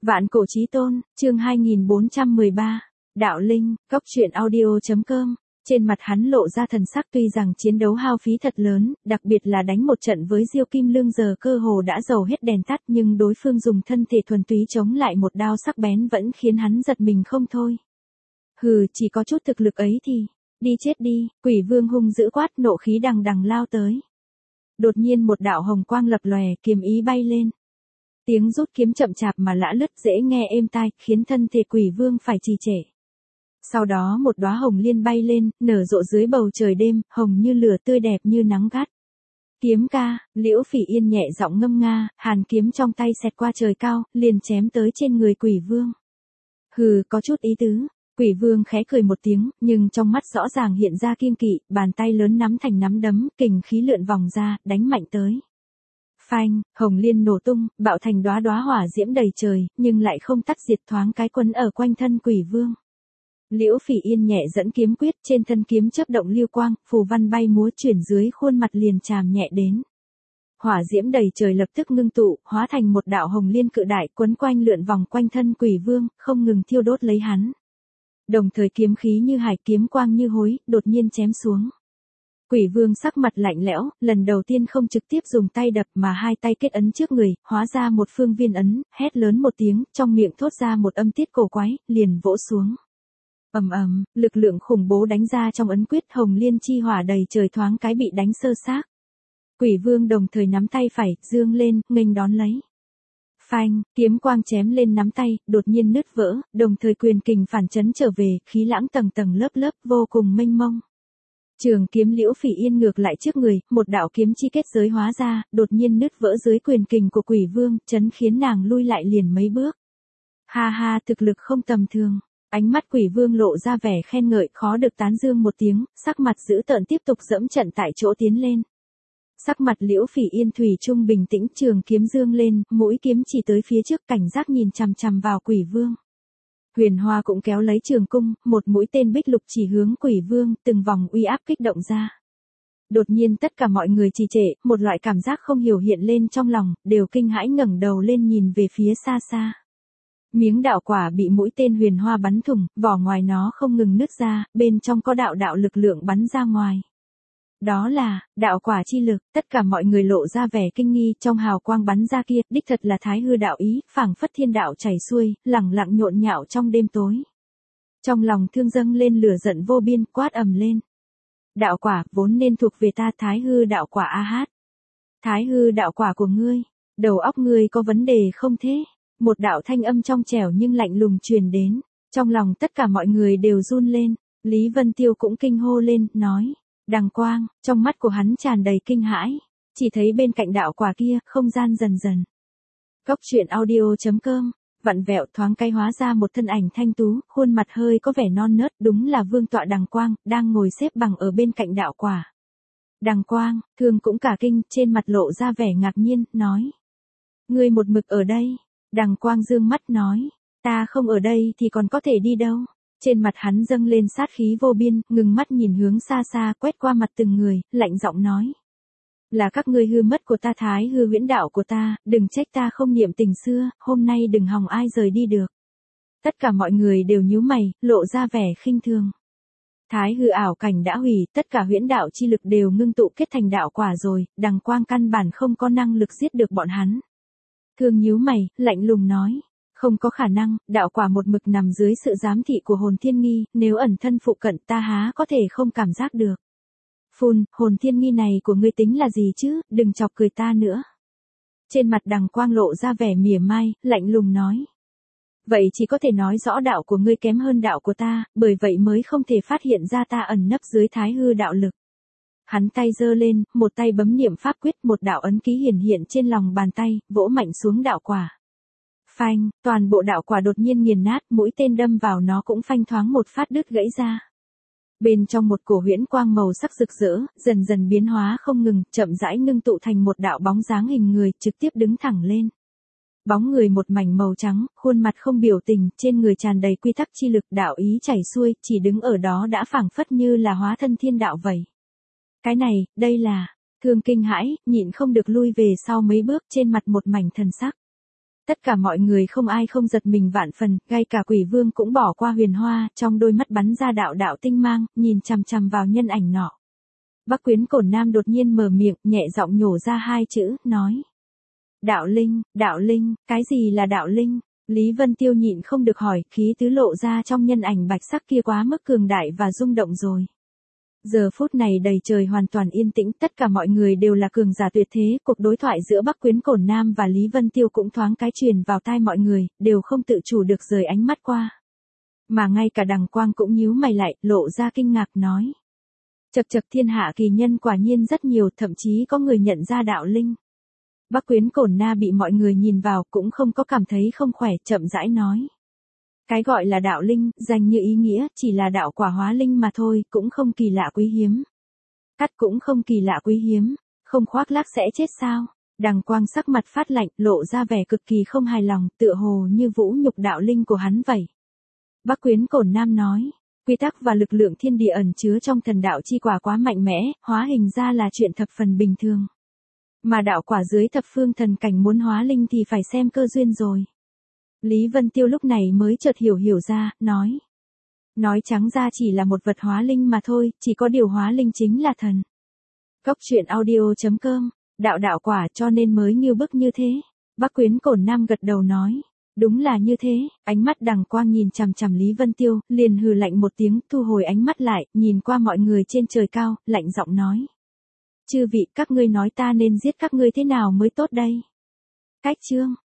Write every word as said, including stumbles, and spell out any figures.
Vạn cổ chí tôn, chương hai nghìn bốn trăm mười ba, Đạo Linh, Cốc truyện audio chấm com. Trên mặt hắn lộ ra thần sắc tuy rằng chiến đấu hao phí thật lớn, đặc biệt là đánh một trận với Diêu Kim Lương giờ cơ hồ đã dầu hết đèn tắt, nhưng đối phương dùng thân thể thuần túy chống lại một đao sắc bén vẫn khiến hắn giật mình không thôi. Hừ, chỉ có chút thực lực ấy thì, đi chết đi, Quỷ Vương hung dữ quát, nộ khí đằng đằng lao tới. Đột nhiên một đạo hồng quang lập lòe, kiếm ý bay lên. Tiếng rút kiếm chậm chạp mà lã lướt dễ nghe êm tai, khiến thân thể Quỷ Vương phải trì trệ. Sau đó một đóa hồng liên bay lên, nở rộ dưới bầu trời đêm, hồng như lửa tươi đẹp như nắng gắt. Kiếm ca, Liễu Phỉ Yên nhẹ giọng ngâm nga, hàn kiếm trong tay xẹt qua trời cao, liền chém tới trên người Quỷ Vương. Hừ, có chút ý tứ. Quỷ Vương khẽ cười một tiếng, nhưng trong mắt rõ ràng hiện ra kiêng kỵ, bàn tay lớn nắm thành nắm đấm, kình khí lượn vòng ra, đánh mạnh tới. Phanh, hồng liên nổ tung, bạo thành đóa đóa hỏa diễm đầy trời, nhưng lại không tắt diệt thoáng cái quấn ở quanh thân Quỷ Vương. Liễu Phỉ Yên nhẹ dẫn kiếm quyết, trên thân kiếm chớp động lưu quang, phù văn bay múa chuyển dưới khuôn mặt liền chạm nhẹ đến. Hỏa diễm đầy trời lập tức ngưng tụ, hóa thành một đạo hồng liên cự đại quấn quanh lượn vòng quanh thân Quỷ Vương, không ngừng thiêu đốt lấy hắn. Đồng thời kiếm khí như hải, kiếm quang như hối, đột nhiên chém xuống. Quỷ Vương sắc mặt lạnh lẽo, lần đầu tiên không trực tiếp dùng tay đập mà hai tay kết ấn trước người, hóa ra một phương viên ấn, hét lớn một tiếng, trong miệng thốt ra một âm tiết cổ quái, liền vỗ xuống. Ầm ầm, lực lượng khủng bố đánh ra trong ấn quyết, hồng liên chi hỏa đầy trời thoáng cái bị đánh sơ xác. Quỷ Vương đồng thời nắm tay phải, dương lên, nghênh đón lấy. Phanh, kiếm quang chém lên nắm tay, đột nhiên nứt vỡ, đồng thời quyền kình phản chấn trở về, khí lãng tầng tầng lớp lớp vô cùng mênh mông. Trường kiếm Liễu Phỉ Yên ngược lại trước người, một đạo kiếm chi kết giới hóa ra, đột nhiên nứt vỡ dưới quyền kình của Quỷ Vương, chấn khiến nàng lui lại liền mấy bước. Ha ha, thực lực không tầm thường. Ánh mắt Quỷ Vương lộ ra vẻ khen ngợi, khó được tán dương một tiếng, sắc mặt dữ tợn tiếp tục dẫm trận tại chỗ tiến lên. Sắc mặt Liễu Phỉ Yên thủy chung bình tĩnh, trường kiếm dương lên, mũi kiếm chỉ tới phía trước, cảnh giác nhìn chằm chằm vào Quỷ Vương. Huyền Hoa cũng kéo lấy trường cung, một mũi tên bích lục chỉ hướng Quỷ Vương, từng vòng uy áp kích động ra. Đột nhiên tất cả mọi người trì trệ, một loại cảm giác không hiểu hiện lên trong lòng, đều kinh hãi ngẩng đầu lên nhìn về phía xa xa. Miếng đạo quả bị mũi tên huyền hoa bắn thủng, vỏ ngoài nó không ngừng nứt ra, bên trong có đạo đạo lực lượng bắn ra ngoài. Đó là, đạo quả chi lực, tất cả mọi người lộ ra vẻ kinh nghi, trong hào quang bắn ra kia, đích thật là thái hư đạo ý, phảng phất thiên đạo chảy xuôi, lẳng lặng nhộn nhạo trong đêm tối. Trong lòng thương dâng lên lửa giận vô biên, quát ầm lên. Đạo quả, vốn nên thuộc về ta, thái hư đạo quả a hát. Thái hư đạo quả của ngươi, đầu óc ngươi có vấn đề không thế? Một đạo thanh âm trong trẻo nhưng lạnh lùng truyền đến, trong lòng tất cả mọi người đều run lên, Lý Vân Tiêu cũng kinh hô lên, nói, đằng quang, trong mắt của hắn tràn đầy kinh hãi, chỉ thấy bên cạnh đạo quả kia, không gian dần dần. Cốc truyện audio chấm com, vặn vẹo thoáng cái hóa ra một thân ảnh thanh tú, khuôn mặt hơi có vẻ non nớt, đúng là vương tọa đằng quang, đang ngồi xếp bằng ở bên cạnh đạo quả. Đằng quang, thường cũng cả kinh, trên mặt lộ ra vẻ ngạc nhiên, nói, ngươi một mực ở đây. Đằng Quang dương mắt nói, ta không ở đây thì còn có thể đi đâu. Trên mặt hắn dâng lên sát khí vô biên, ngừng mắt nhìn hướng xa xa, quét qua mặt từng người, lạnh giọng nói. Là các ngươi hư mất của ta, thái hư huyễn đạo của ta, đừng trách ta không niệm tình xưa, hôm nay đừng hòng ai rời đi được. Tất cả mọi người đều nhíu mày, lộ ra vẻ khinh thường. Thái hư ảo cảnh đã hủy, tất cả huyễn đạo chi lực đều ngưng tụ kết thành đạo quả rồi, Đằng Quang căn bản không có năng lực giết được bọn hắn. Thương nhíu mày, lạnh lùng nói, không có khả năng, đạo quả một mực nằm dưới sự giám thị của hồn thiên nghi, nếu ẩn thân phụ cận ta há có thể không cảm giác được. Phun, hồn thiên nghi này của ngươi tính là gì chứ, đừng chọc cười ta nữa. Trên mặt Đằng Quang lộ ra vẻ mỉa mai, lạnh lùng nói. Vậy chỉ có thể nói rõ đạo của ngươi kém hơn đạo của ta, bởi vậy mới không thể phát hiện ra ta ẩn nấp dưới thái hư đạo lực. Hắn tay giơ lên, một tay bấm niệm pháp quyết, một đạo ấn ký hiển hiện trên lòng bàn tay, vỗ mạnh xuống đạo quả. Phanh, toàn bộ đạo quả đột nhiên nghiền nát, mũi tên đâm vào nó cũng phanh thoáng một phát đứt gãy ra. Bên trong một cổ huyễn quang màu sắc rực rỡ, dần dần biến hóa không ngừng, chậm rãi ngưng tụ thành một đạo bóng dáng hình người, trực tiếp đứng thẳng lên. Bóng người một mảnh màu trắng, khuôn mặt không biểu tình, trên người tràn đầy quy tắc chi lực, đạo ý chảy xuôi, chỉ đứng ở đó đã phảng phất như là hóa thân thiên đạo vậy. Cái này, đây là, Thương kinh hãi, nhịn không được lui về sau mấy bước, trên mặt một mảnh thần sắc. Tất cả mọi người không ai không giật mình vạn phần, ngay cả quỷ vương cũng bỏ qua huyền hoa, trong đôi mắt bắn ra đạo đạo tinh mang, nhìn chằm chằm vào nhân ảnh nọ. Bắc Quyến Cổn Nam đột nhiên mở miệng, nhẹ giọng nhổ ra hai chữ, nói. Đạo linh, đạo linh, cái gì là đạo linh? Lý Vân Tiêu nhịn không được hỏi, khí tứ lộ ra trong nhân ảnh bạch sắc kia quá mức cường đại và rung động rồi. Giờ phút này đầy trời hoàn toàn yên tĩnh, tất cả mọi người đều là cường giả tuyệt thế, cuộc đối thoại giữa Bắc Quyến Cổn Nam và Lý Vân Tiêu cũng thoáng cái truyền vào tai mọi người, đều không tự chủ được rời ánh mắt qua. Mà ngay cả Đằng Quang cũng nhíu mày lại, lộ ra kinh ngạc nói. Chậc chậc, thiên hạ kỳ nhân quả nhiên rất nhiều, thậm chí có người nhận ra đạo linh. Bắc Quyến Cổn Na bị mọi người nhìn vào cũng không có cảm thấy không khỏe, chậm rãi nói. Cái gọi là đạo linh, danh như ý nghĩa, chỉ là đạo quả hóa linh mà thôi, cũng không kỳ lạ quý hiếm. Cắt cũng không kỳ lạ quý hiếm, không khoác lác sẽ chết sao? Đằng Quang sắc mặt phát lạnh, lộ ra vẻ cực kỳ không hài lòng, tựa hồ như vũ nhục đạo linh của hắn vậy. Bắc Quyến Cổn Nam nói, quy tắc và lực lượng thiên địa ẩn chứa trong thần đạo chi quả quá mạnh mẽ, hóa hình ra là chuyện thập phần bình thường. Mà đạo quả dưới thập phương thần cảnh muốn hóa linh thì phải xem cơ duyên rồi. Lý Vân Tiêu lúc này mới chợt hiểu hiểu ra, nói. Nói trắng ra chỉ là một vật hóa linh mà thôi, chỉ có điều hóa linh chính là thần. Cốc truyện audio chấm com, đạo đạo quả cho nên mới nghiêu bức như thế. Bắc Quyến Cổn Nam gật đầu nói. Đúng là như thế, ánh mắt Đằng Quang nhìn chằm chằm Lý Vân Tiêu, liền hừ lạnh một tiếng, thu hồi ánh mắt lại, nhìn qua mọi người trên trời cao, lạnh giọng nói. Chư vị, các ngươi nói ta nên giết các ngươi thế nào mới tốt đây? Cách chương